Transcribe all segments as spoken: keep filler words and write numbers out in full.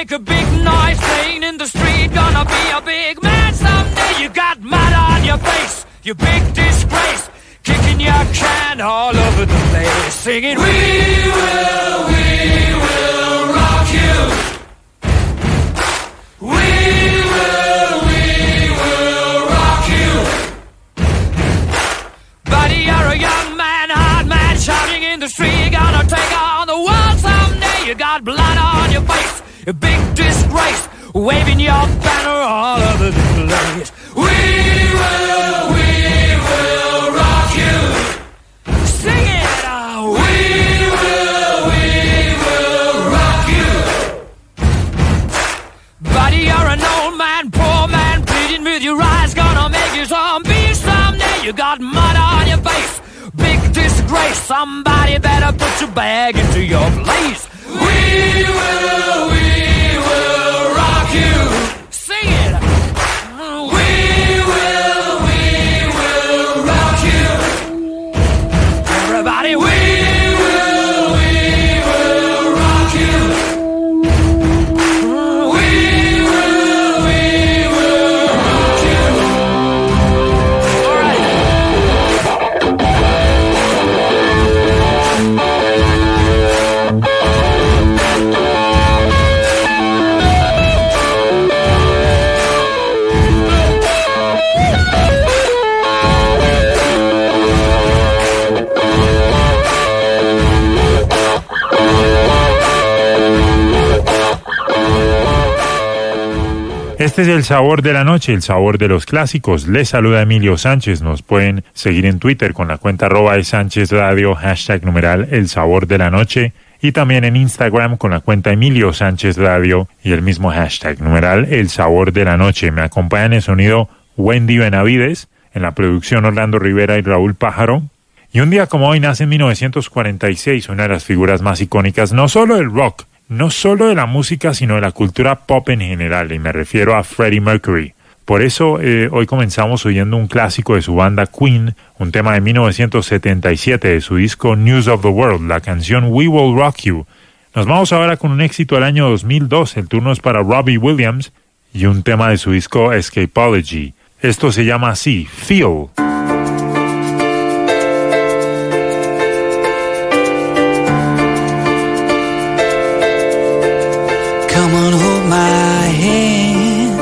make a big noise playing in the street. Gonna be a big man someday. You got mud on your face, you big disgrace. Kicking your can all over the place, singing, we will, we will rock you. We will, we will rock you. Buddy, you're a young man, hard man, shouting in the street. You're gonna take on the world someday. You got blood on your face, a big disgrace, waving your banner all over the place. We will, we will rock you. Sing it out. We will, we will rock you. Buddy, you're an old man, poor man, pleading with your eyes. Gonna make you zombie someday. You got mud on your face, big disgrace. Somebody better put your bag into your place. We will, we will rock you. Sing it. We will, we will rock you. Everybody, we will, we will rock you. We will, we will rock you. All right. Este es el sabor de la noche, el sabor de los clásicos. Les saluda Emilio Sánchez. Nos pueden seguir en Twitter con la cuenta arroba de Sánchez Radio, hashtag numeral el sabor de la noche. Y también en Instagram con la cuenta Emilio Sánchez Radio y el mismo hashtag numeral el sabor de la noche. Me acompañan en el sonido Wendy Benavides, en la producción Orlando Rivera y Raúl Pájaro. Y un día como hoy nace en mil novecientos cuarenta y seis una de las figuras más icónicas, no solo del rock, no solo de la música, sino de la cultura pop en general, y me refiero a Freddie Mercury. Por eso eh, hoy comenzamos oyendo un clásico de su banda Queen, un tema de mil novecientos setenta y siete de su disco News of the World, la canción We Will Rock You. Nos vamos ahora con un éxito del año dos mil dos, el turno es para Robbie Williams, y un tema de su disco Escapology. Esto se llama así, Feel. Come on, hold my hand.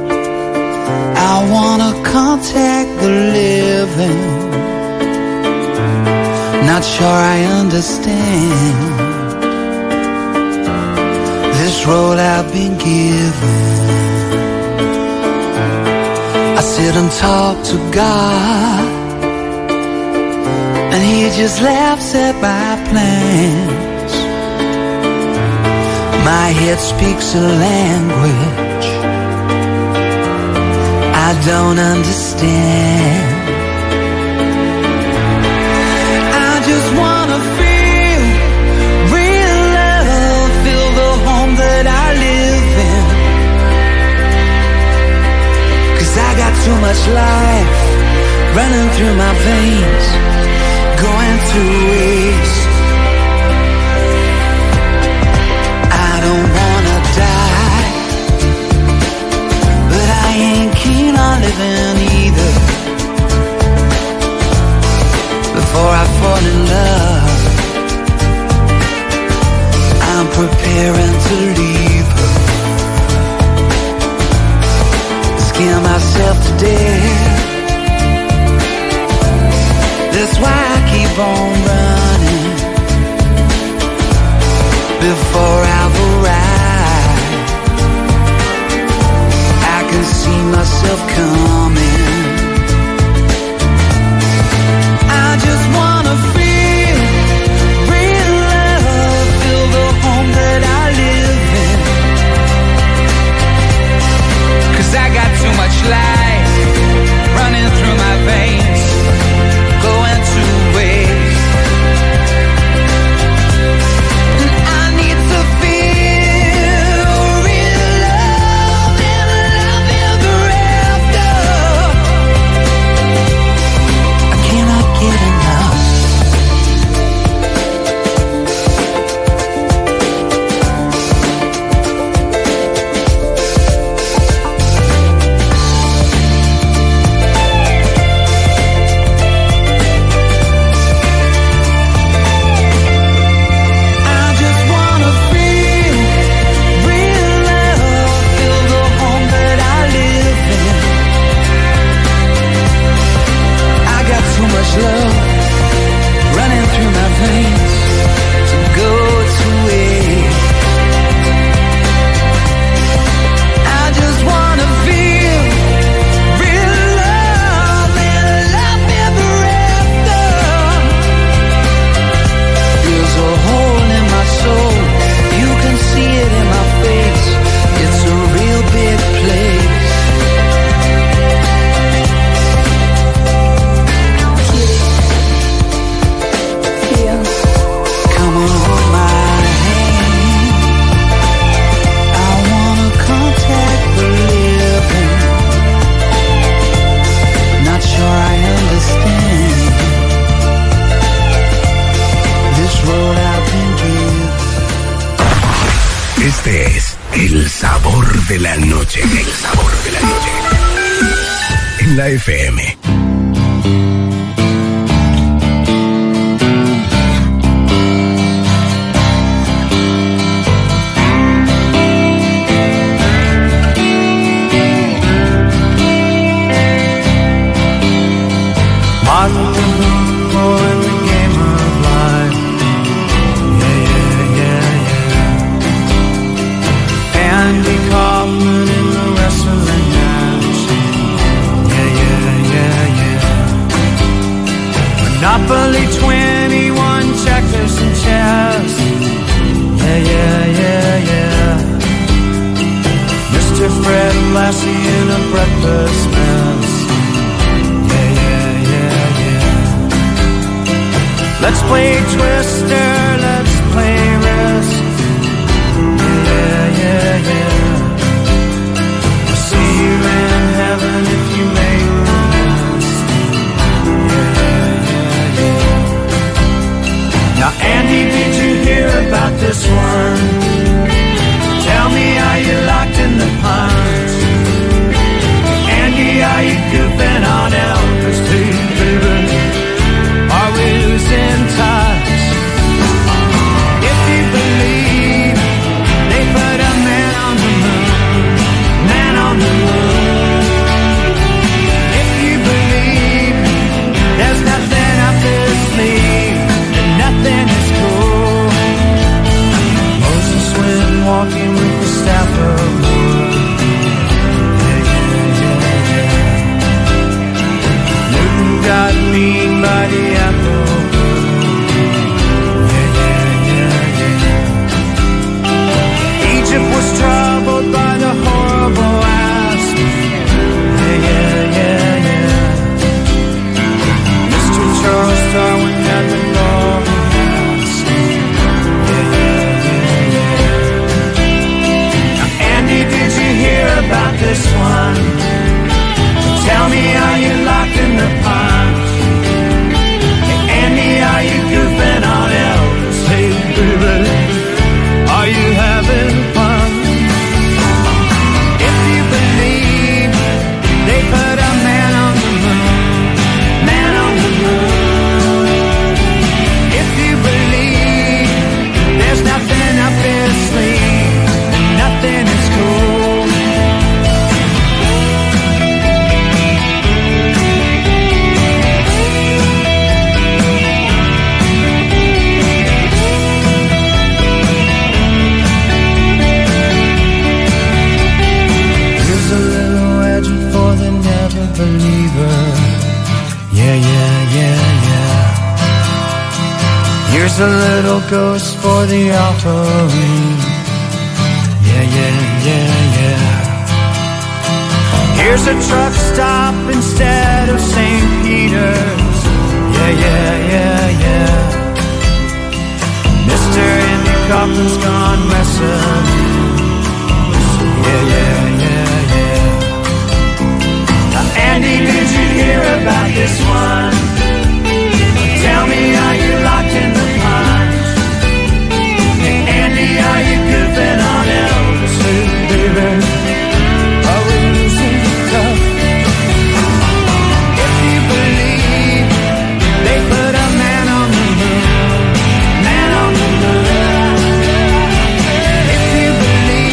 I wanna contact the living. Not sure I understand this road I've been given. I sit and talk to God, and He just laughs at my plans. My head speaks a language I don't understand. I just wanna feel real love, feel the home that I live in. 'Cause I got too much life running through my veins, going to waste. I don't wanna die, but I ain't keen on living either. Before I fall in love, I'm preparing to leave her. Scare myself to death. That's why I keep on running. Before I've arrived, I can see myself coming. I just wanna feel real love, feel the home that I live in. 'Cause I got too much life Este es el sabor de la noche. El sabor de la noche. En la F M. Monopoly, twenty-one checkers and chess. Yeah, yeah, yeah, yeah. Mister Fred Lassie in a breakfast mess. Yeah, yeah, yeah, yeah. Let's play Twister, let's play Risk. Yeah, yeah, yeah. I'll see you in heaven if you make the list. Yeah, yeah, yeah. Now, Andy, did you hear about this one? Tell me, are you locked in the punch? Andy, are you goofing on Elvis too, baby? Are we losing touch? If you believe they put a man on the moon, man on the moon. If you believe there's nothing up his sleeve, and nothing is cool. Moses went walking with the staff of wood. Yeah, yeah, yeah, yeah. Newton got beaten by the apple. Yeah, yeah, yeah, yeah. Egypt was troubled by the horrible ass. Yeah, yeah, yeah, yeah. Mister Charles Darwin had the golden mask. Yeah, yeah, yeah, yeah. Now, Andy, did you hear about this one? Tell me, are you locked in the punch? Hey, Andy, are you goofing on Elvis? Hey, baby, are you having fun? If you believe they put a man on the moon, man on the moon. If you believe there's nothing up his sleeve, and nothing is cool. Here's a little legend for the never believer. Yeah, yeah, yeah, yeah. Here's a little ghost for the offering. Yeah, yeah, yeah, yeah. Here's a truck stop instead of Saint Peter's. Yeah, yeah, yeah, yeah. Mister Andy Kaufman's gone messing. Yeah, yeah, yeah, yeah. Now, Andy, did you hear about this one? Tell me, are you locked in the punch? Hey, Andy, are you goofing on Elvis? Hey, baby, are we losing touch? If you believe they put a man on the moon, man on the moon. If you believe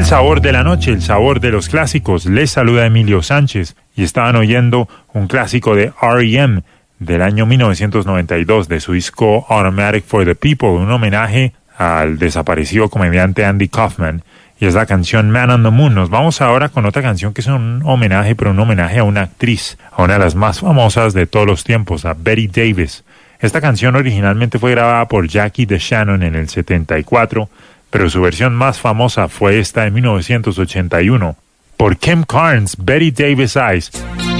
sabor de la noche, el sabor de los clásicos. Les saluda Emilio Sánchez y estaban oyendo un clásico de R E M del año mil novecientos noventa y dos de su disco Automatic for the People, un homenaje al desaparecido comediante Andy Kaufman, y es la canción Man on the Moon. Nos vamos ahora con otra canción que es un homenaje, pero un homenaje a una actriz, a una de las más famosas de todos los tiempos, a Bette Davis. Esta canción originalmente fue grabada por Jackie DeShannon en el setenta y cuatro, pero su versión más famosa fue esta en mil novecientos ochenta y uno, por Kim Carnes, Bette Davis Eyes.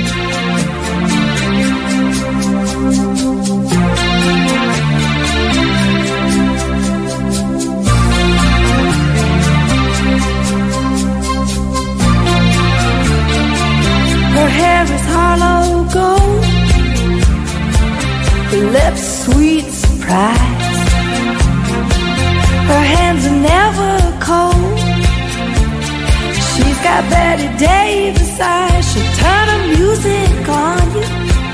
Her hair is hollow gold, her lips sweet surprise. Her hands are never cold. She's got Bette Davis eyes. She'll turn her music on you.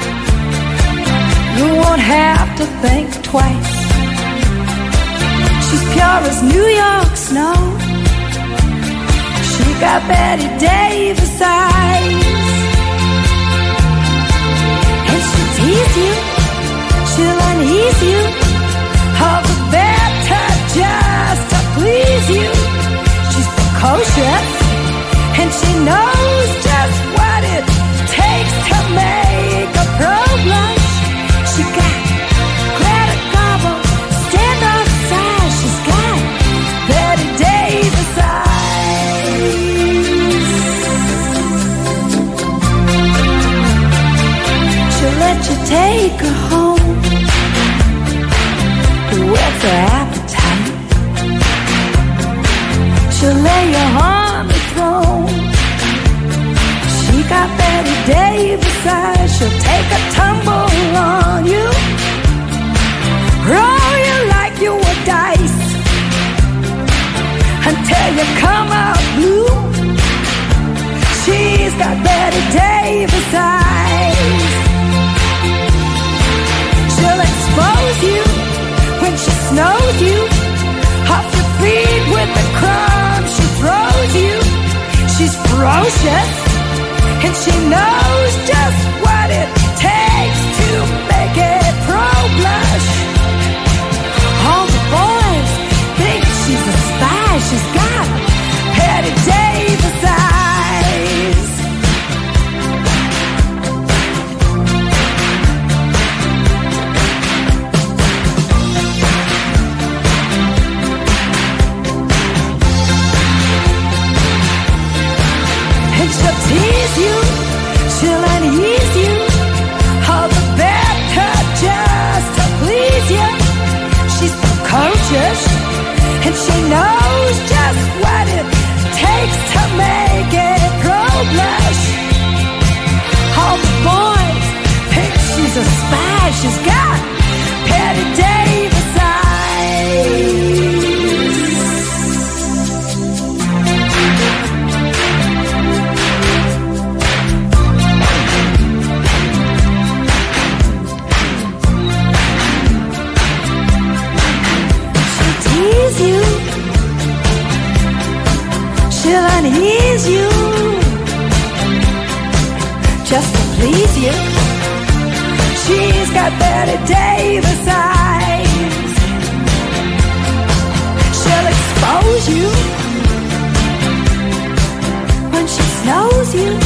You won't have to think twice. She's pure as New York snow. She got Bette Davis eyes. And she'll tease you, she'll unease you, all the better just to please you. She's precocious, and she knows just what it takes to make a pro blush. She got Greta Garbo, stand-off size. She's got Bette Davis eyes. She'll let you take her home, whet her appetite. She'll lay you on the throne. She got Bette Davis eyes. She'll take a tumble on you, roll you like you were dice, until you come out blue. She's got Bette Davis eyes. She'll expose you when she snows you, off your feet with the crumbs she throws you. She's ferocious, and she knows just what it takes to make it pro blush. All the boys think she's a spy. She's got Bette Davis eyes. She'll tease you, she'll unease you, all the better just to please you. She's precocious, and she knows just what it takes to make it pro blush. All the boys think she's a spy. She's got Bette Davis eyes. You, she'll unease you, just to please you. She's got Bette Davis eyes. She'll expose you when she snows you.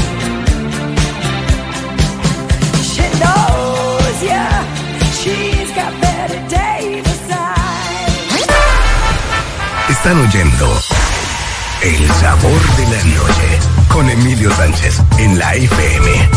She knows ya. She's got Bette Davis eyes. Están oyendo El Sabor de la Noche con Emilio Sánchez en la F M.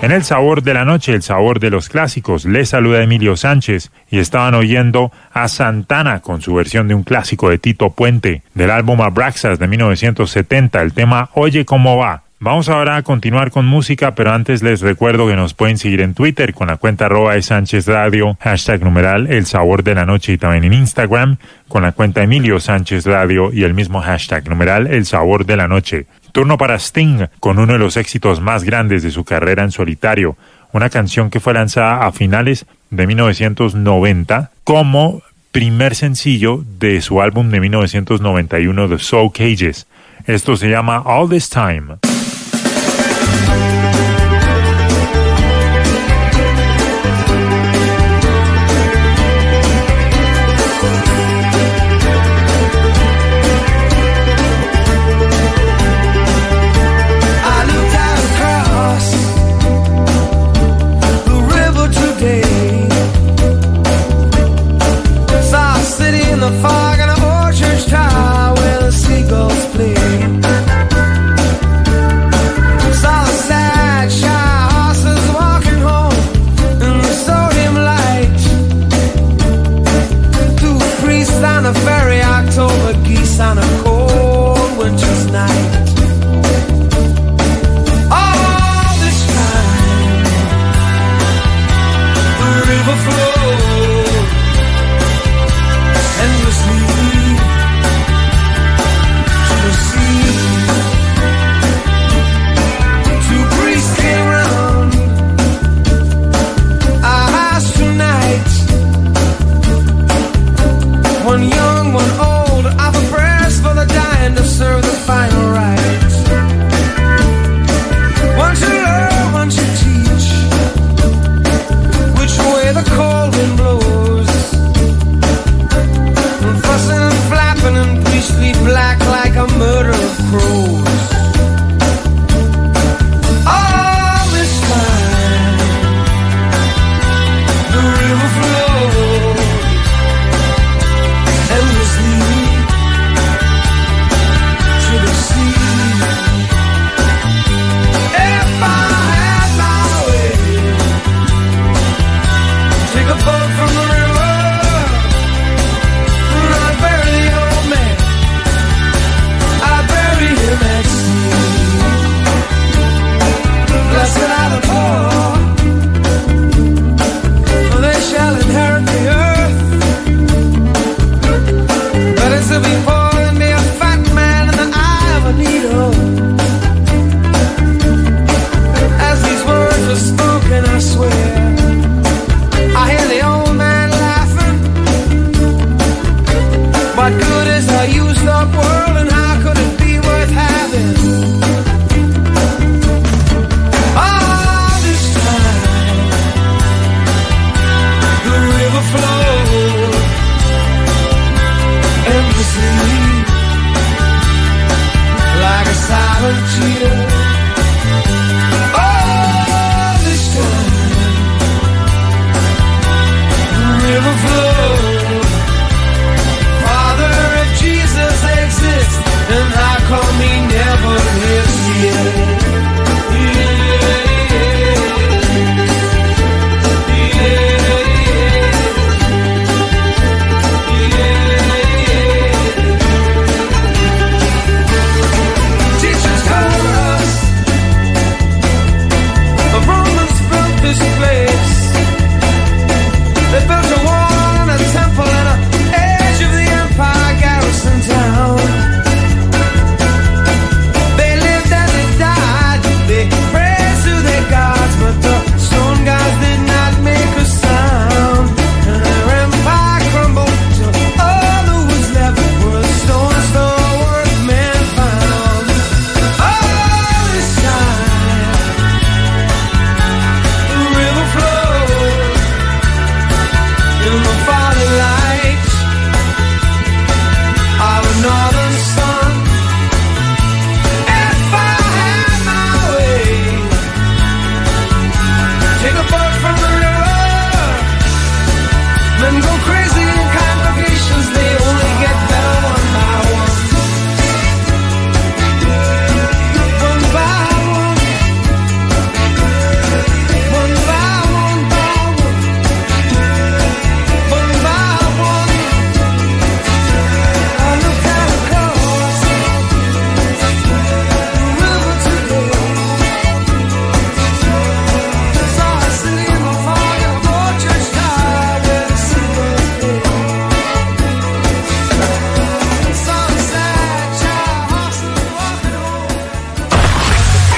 En el sabor de la noche, el sabor de los clásicos, les saluda Emilio Sánchez y estaban oyendo a Santana con su versión de un clásico de Tito Puente del álbum Abraxas de mil novecientos setenta, el tema Oye Cómo Va. Vamos ahora a continuar con música, pero antes les recuerdo que nos pueden seguir en Twitter con la cuenta arroba de Sánchez Radio, hashtag numeral El Sabor de la Noche, y también en Instagram con la cuenta Emilio Sánchez Radio y el mismo hashtag numeral El Sabor de la Noche. Turno para Sting con uno de los éxitos más grandes de su carrera en solitario, una canción que fue lanzada a finales de mil novecientos noventa como primer sencillo de su álbum de mil novecientos noventa y uno, The Soul Cages. Esto se llama All This Time. Fog and an old church tower where the seagulls play. Saw the sad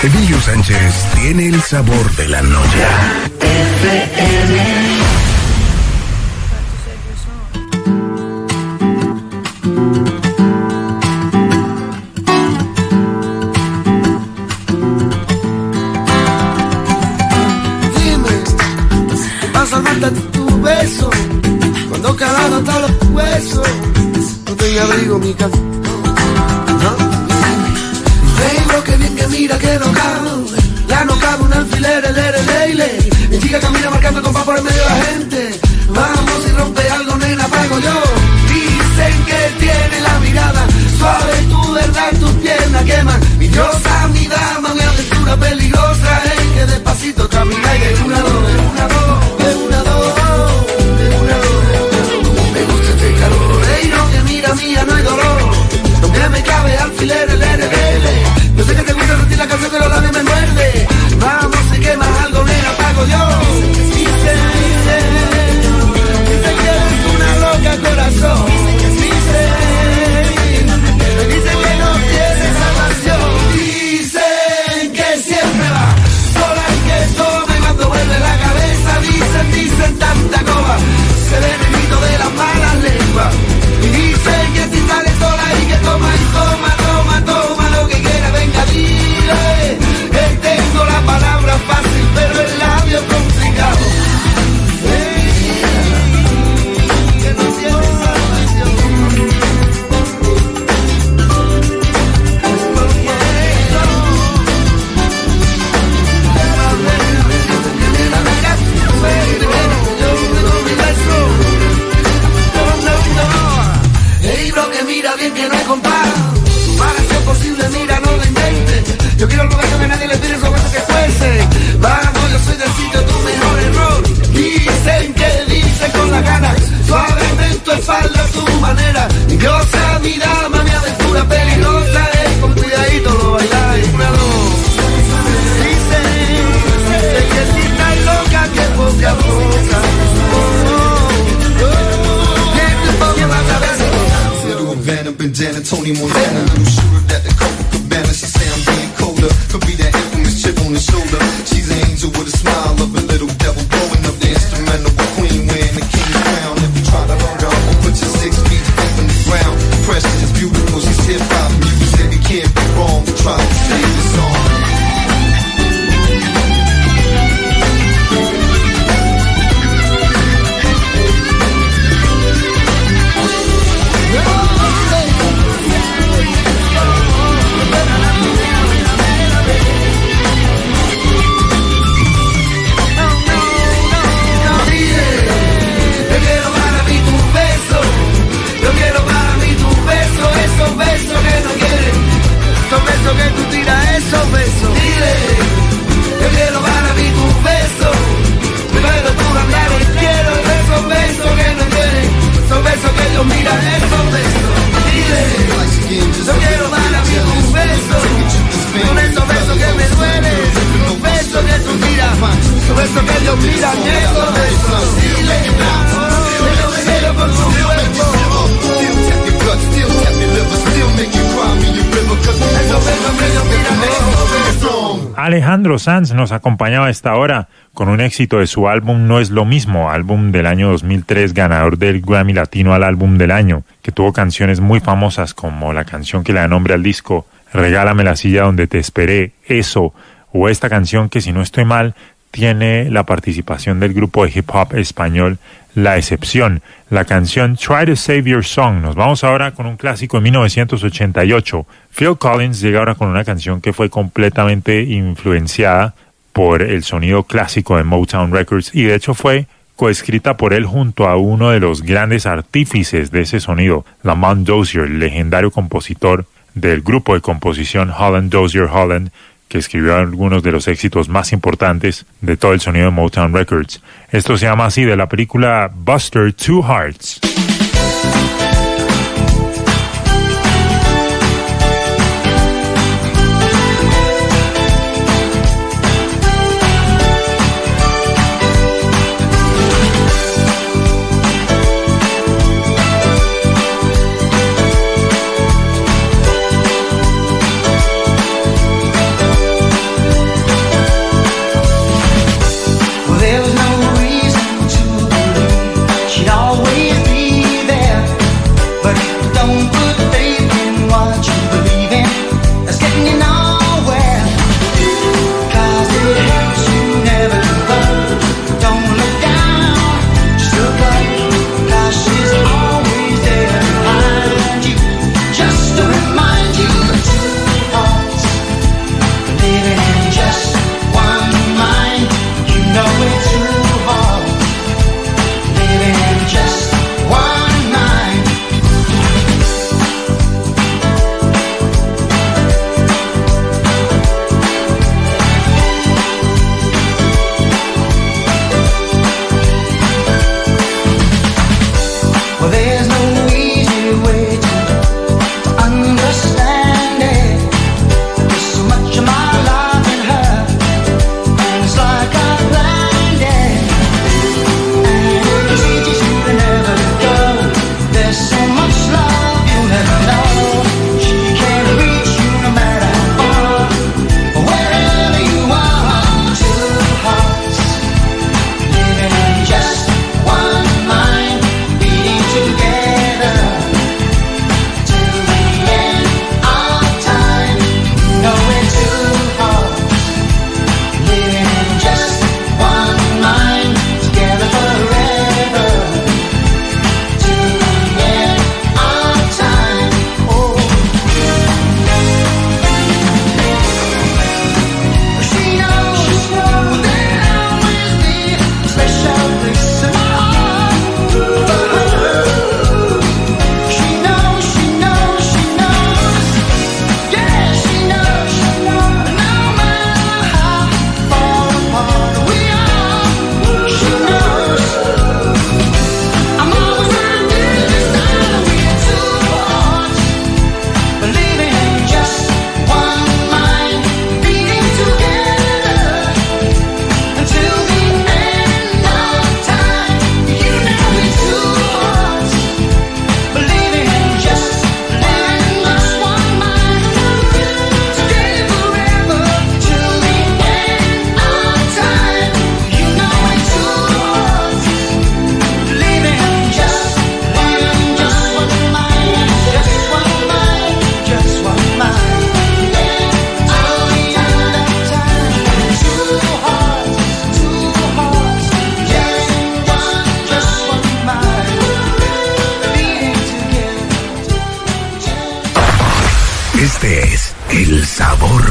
Emilio Sánchez tiene el sabor de la noche. Dime, vas a salvarte tu beso cuando calado hasta los huesos. No tengo abrigo mi casa. Vengo que bien que mira que no cabe, ya no cabe un alfiler, el ere, leile. Mi chica camina marcando el compás por el medio de la gente. Vamos, si rompe algo, nena, pago yo. Dicen que tiene la mirada suave, tu verdad, tus piernas queman. Mi diosa, mi dama, mi aventura peligrosa es que despacito camina y de una dos, de una dos, de una dos, de una dos. Me gusta este calor, ey, no, que mira mía, no hay dolor. No que me cabe alfiler, el ere, leile. Yo sé que te gusta sentir la canción de los labios me muerde. Vamos, si quemas algo, nena, pago yo. Dice, dice, dice que eres una loca corazón. Dice, dice que no tienes salvación. Dicen que siempre va sola y que tome cuando vuelve la cabeza. Dicen, dicen tanta coba, se ve el grito de las malas lenguas. Y dicen que si sale sola y que toma y toma, toma, toma lo que quiera, venga, dile que tengo la palabra fácil, pero el labio complicado. Hey, que no tiene salvación. Hey, bro, que mira bien que no hay compás. Para ser posible, mira, no lo intentes. Yo quiero algo que nadie le pide sobre eso que fuese. Vamos, yo soy del sitio, tu mejor error. Dicen que dicen con la gana. Suavemente tu espalda, tu manera. Mi diosa, mi dama, mi aventura peligrosa es con cuidadito lo bailáis. Una, dos. Dicen, dicen que si estás loca, que poca a poca. Havana, bandana, Tony Montana, little shooter that the cover cabana. She say I'm being colder, could be that infamous chip on the shoulder. She's an angel with a smile of a little devil, blowing up the instrumental, a queen wearing the king's crown. If you try to learn her, I'll put your six feet deep in the ground. Precious is beautiful, she's hip hop music. It can't be wrong to try to save the song. Besos que tú tiras, esos besos. Dile, yo quiero para mí tus besos. Pero tú hablares, quiero esos besos que no quieren. Esos besos que ellos miran, esos besos. Dile, yo quiero para mí tus besos. Con esos besos que me duelen. Los besos que tú tiras, esos besos que ellos miran, esos besos. Dile, yo me quiero con tu cuerpo. Still tap your liver, still make you cry me your river, cause esos besos que ellos miran, esos besos. Alejandro Sanz nos acompañaba a esta hora con un éxito de su álbum No es lo mismo, álbum del año dos mil tres, ganador del Grammy Latino al álbum del año, que tuvo canciones muy famosas como la canción que le da nombre al disco, Regálame la silla donde te esperé, Eso, o esta canción que, si no estoy mal, tiene la participación del grupo de hip hop español La Excepción, la canción Try to Save Your Song. Nos vamos ahora con un clásico de mil novecientos ochenta y ocho. Phil Collins llega ahora con una canción que fue completamente influenciada por el sonido clásico de Motown Records y de hecho fue coescrita por él junto a uno de los grandes artífices de ese sonido, Lamont Dozier, el legendario compositor del grupo de composición Holland Dozier Holland, que escribió algunos de los éxitos más importantes de todo el sonido de Motown Records. Esto se llama así, de la película Buster Two Hearts.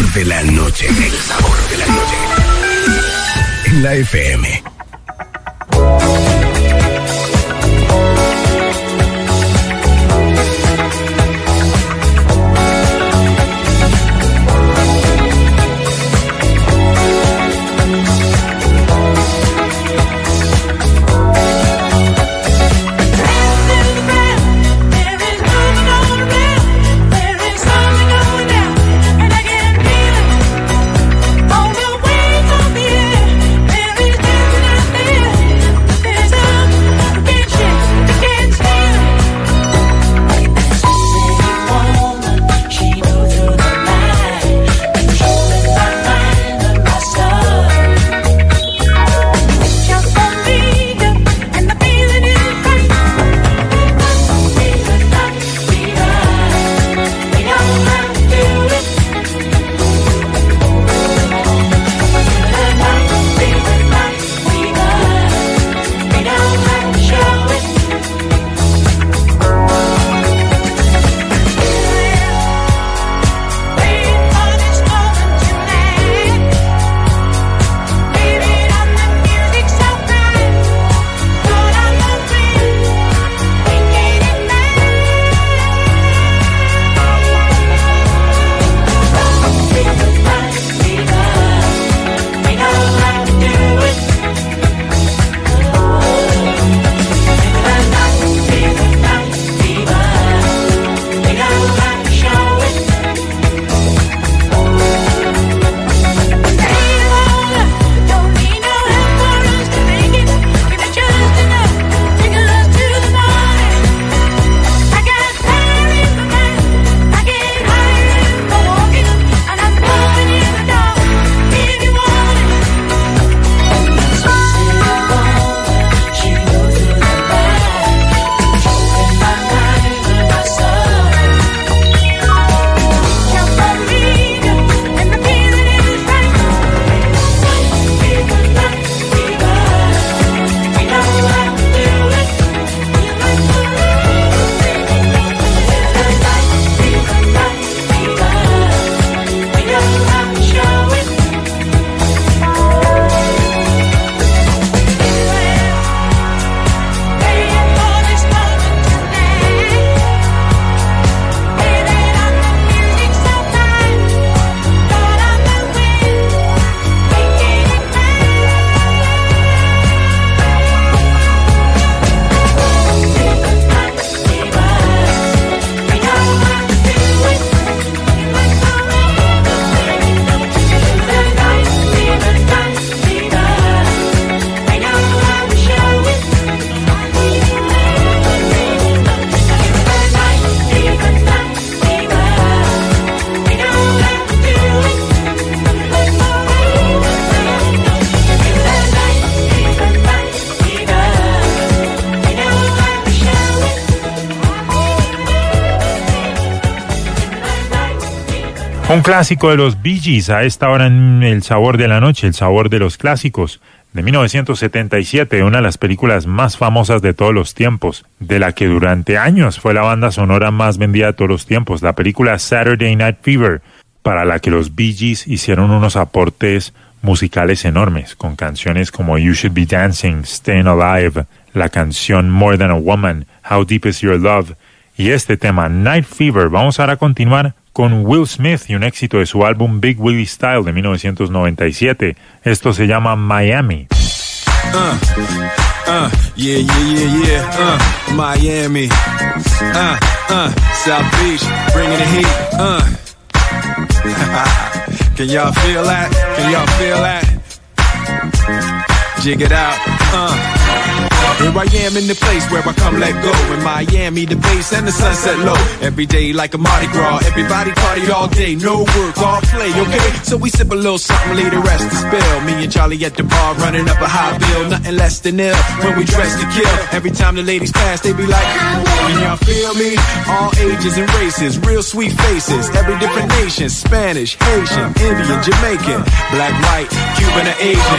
de la noche. El sabor de la noche. En la F M. Un clásico de los Bee Gees a esta hora en El Sabor de la Noche, el sabor de los clásicos, de mil novecientos setenta y siete, una de las películas más famosas de todos los tiempos, de la que durante años fue la banda sonora más vendida de todos los tiempos, la película Saturday Night Fever, para la que los Bee Gees hicieron unos aportes musicales enormes, con canciones como You Should Be Dancing, Staying Alive, la canción More Than a Woman, How Deep Is Your Love, y este tema, Night Fever. Vamos ahora a continuar con Will Smith y un éxito de su álbum Big Willie Style de mil novecientos noventa y siete. Esto se llama Miami. Uh, uh, yeah, yeah, yeah, yeah, uh, Miami, uh, uh, South Beach, bringing the heat, uh. Can y'all feel that? Can y'all feel that? Jig it out, uh. Here I am in the place where I come let go. In Miami, the bass and the sunset low. Every day like a Mardi Gras. Everybody party all day. No work, all play, okay? So we sip a little something, leave the rest to spill. Me and Charlie at the bar running up a high bill. Nothing less than ill when we dress to kill. Every time the ladies pass, they be like, can y'all feel me? All ages and races, real sweet faces. Every different nation, Spanish, Haitian, Indian, Jamaican, black, white, Cuban or Asian.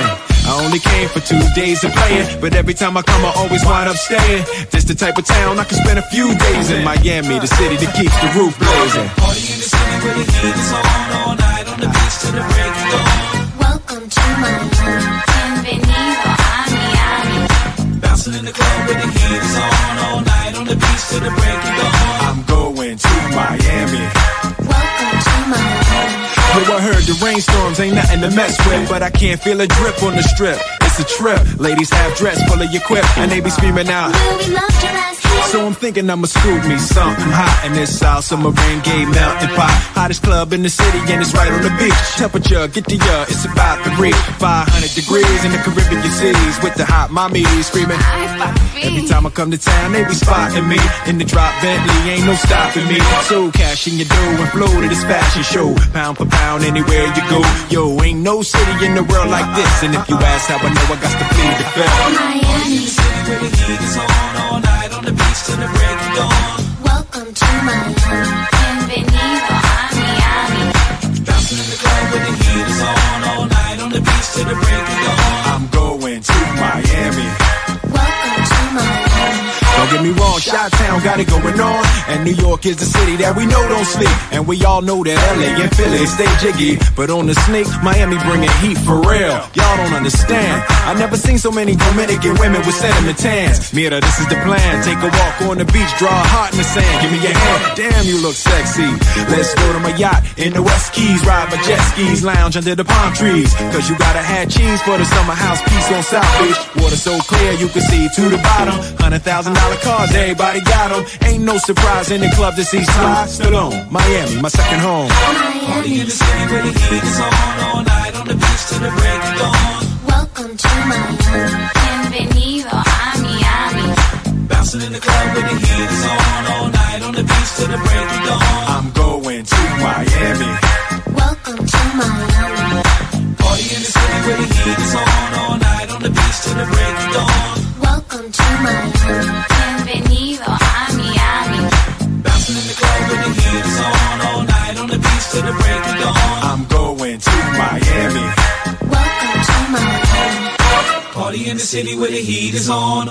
I only came for two days of playing, but every time I come I always wind up staying. This the type of town I can spend a few days in. Miami, the city that keeps the roof blazing. Party in the city where the heat is on, all night on the beach till the break of dawn. Welcome to Miami, bienvenido a Miami. Bouncing in the club where the heat is on, all night on the beach till the break of dawn. I'm going to Miami. Welcome to Miami. Yo, I heard the rainstorms ain't nothing to mess with, but I can't feel a drip on the strip. It's a trip. Ladies have dress full of your quip, and they be screaming out, "Will we love your ass here?" So I'm thinking I'ma scoop me something hot in this South Submarine Gay melting pot. Hottest club in the city, and it's right on the beach. Temperature, get the ya, it's about to reach five hundred degrees in the Caribbean seas with the hot mommy screaming. Every time I come to town, they be spotting me in the drop Bentley, ain't no stopping me. So cash in your dough and flow to this fashion show, pound for pound anywhere you go. Yo, ain't no city in the world like this, and if you ask how I know, I got to plead the fifth. Miami, the city where the heat is on, all night on the beach till the break of dawn. Welcome to Miami, bienvenido a Miami. Bouncing in the club where the heat is on, all night on the beach till the break of dawn. I'm going to Miami. Welcome to Miami. Don't get me wrong, Chi-Town got it going on, and New York is the city that we know don't sleep, and we all know that L A and Philly stay jiggy, but on the sneak, Miami bringing heat for real. Y'all don't understand. I never seen so many Dominican women with sentiment tans. Mira, this is the plan. Take a walk on the beach, draw a heart in the sand. Give me your hand. Damn, you look sexy. Let's go to my yacht in the West Keys, ride my jet skis, lounge under the palm trees. Cause you gotta have cheese for the summer house piece on South Beach. Water so clear you can see to the bottom. Hundred thousand dollar cars, everybody got them. Ain't no surprise in the club to see Sly Stallone. Miami, my second home. Party in the city where the heat is on, all night on the beach till the break of dawn. Welcome to Miami, bienvenido a Miami. Bouncing in the club where the heat is on, all night on the beach till the break of dawn. I'm going to Miami. Welcome to Miami. Party in the city where the heat is on, all night on the beach till the break of dawn. Welcome to Miami, bienvenido a Miami. Bouncing in the club where the heat is on, all night on the beach till the break of dawn. I'm going to Miami. Welcome to Miami. Party in the city where the heat is on.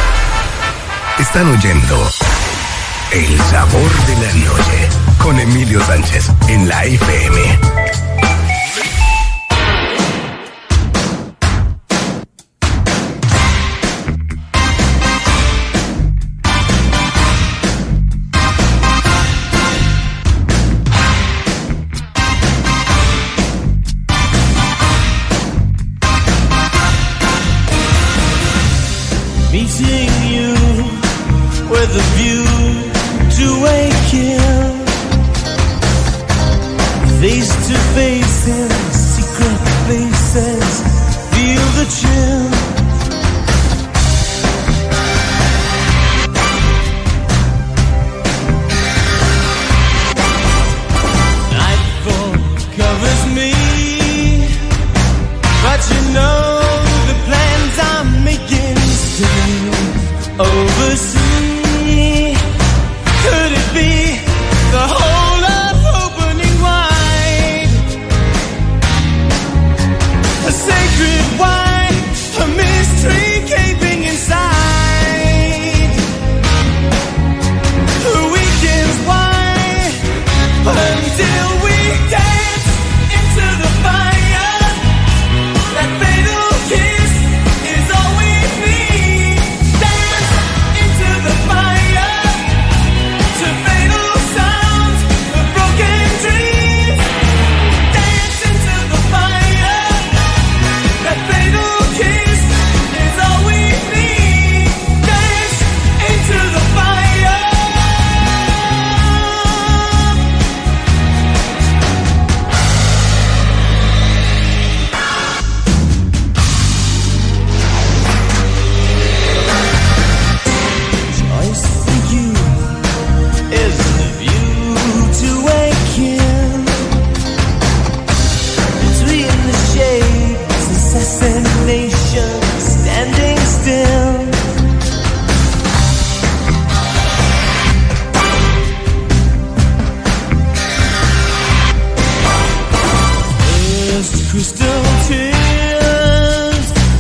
Están oyendo El Sabor de la Noche con Emilio Sánchez en la F M. Meeting you with a view to a kill, face to face in secret places, feel the chill. Nightfall covers me, but you know the plans I'm making still oversee. Could it be the whole earth opening wide? A sacred wine, a mystery gaping inside. The weekend's wide until we dance into the fire. That fatal kiss is all we need. Dance into the fire to fatal sounds of broken dreams. Dance into the fire. That fatal kiss is all we need. Dance into the fire. Choice for you is the view to a kill. Between the shades, assassination, standing still. First crystal tears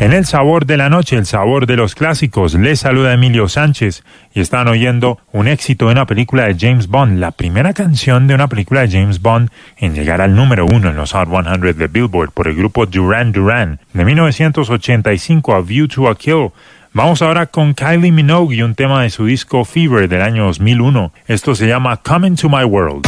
En el sabor de la noche, el sabor de los clásicos, les saluda Emilio Sánchez y están oyendo un éxito de una película de James Bond, la primera canción de una película de James Bond en llegar al número uno en los Hot cien de Billboard por el grupo Duran Duran, de mil novecientos ochenta y cinco a View to a Kill. Vamos ahora con Kylie Minogue y un tema de su disco Fever del año dos mil uno. Esto se llama Come Into My World.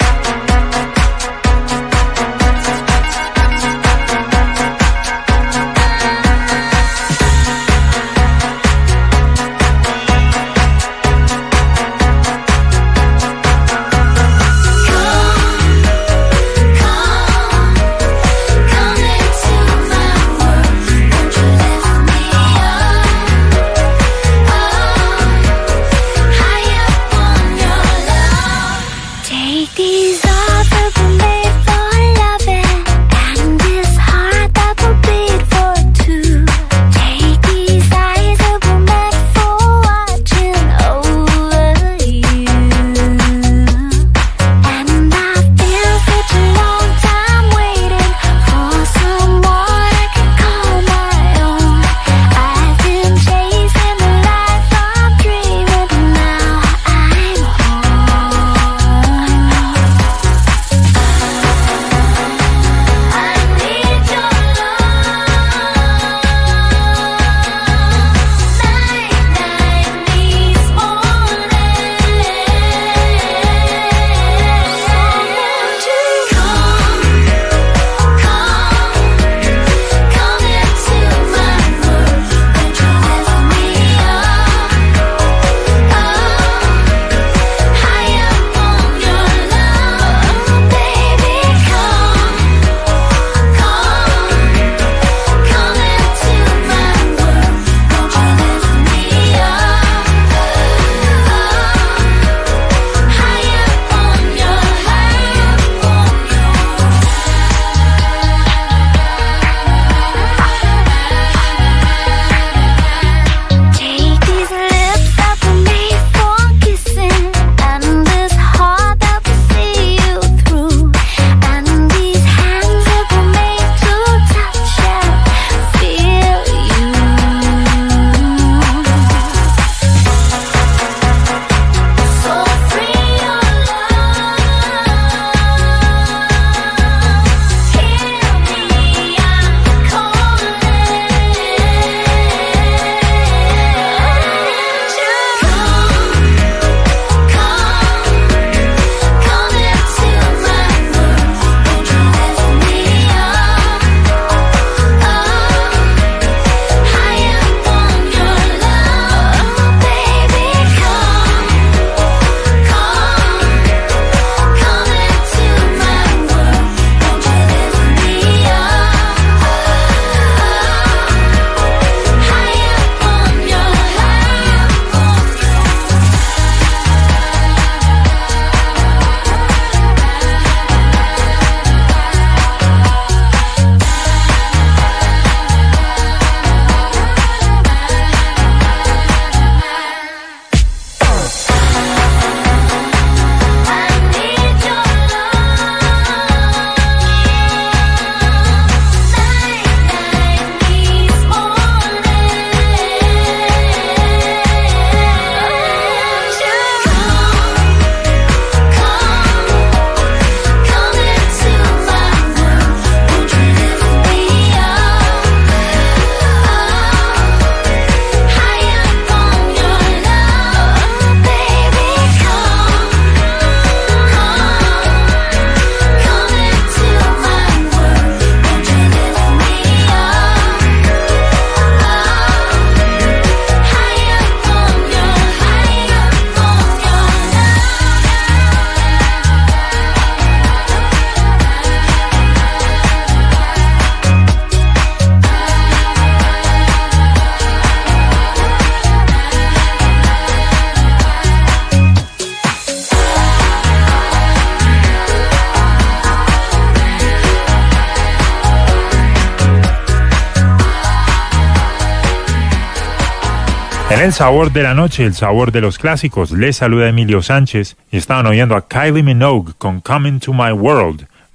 En el sabor de la noche, el sabor de los clásicos, les saluda Emilio Sánchez y estaban oyendo a Kylie Minogue con Come Into My World.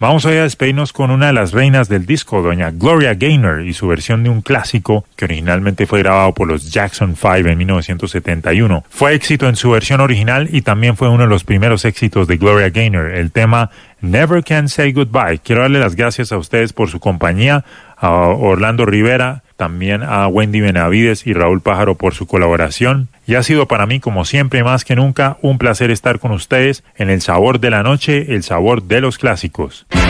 Vamos hoy a despedirnos con una de las reinas del disco, doña Gloria Gaynor, y su versión de un clásico que originalmente fue grabado por los Jackson Five en mil novecientos setenta y uno. Fue éxito en su versión original y también fue uno de los primeros éxitos de Gloria Gaynor, el tema Never Can Say Goodbye. Quiero darle las gracias a ustedes por su compañía, a Orlando Rivera, también a Wendy Benavides y Raúl Pájaro por su colaboración. Y ha sido para mí, como siempre, más que nunca, un placer estar con ustedes en El Sabor de la Noche, el sabor de los clásicos.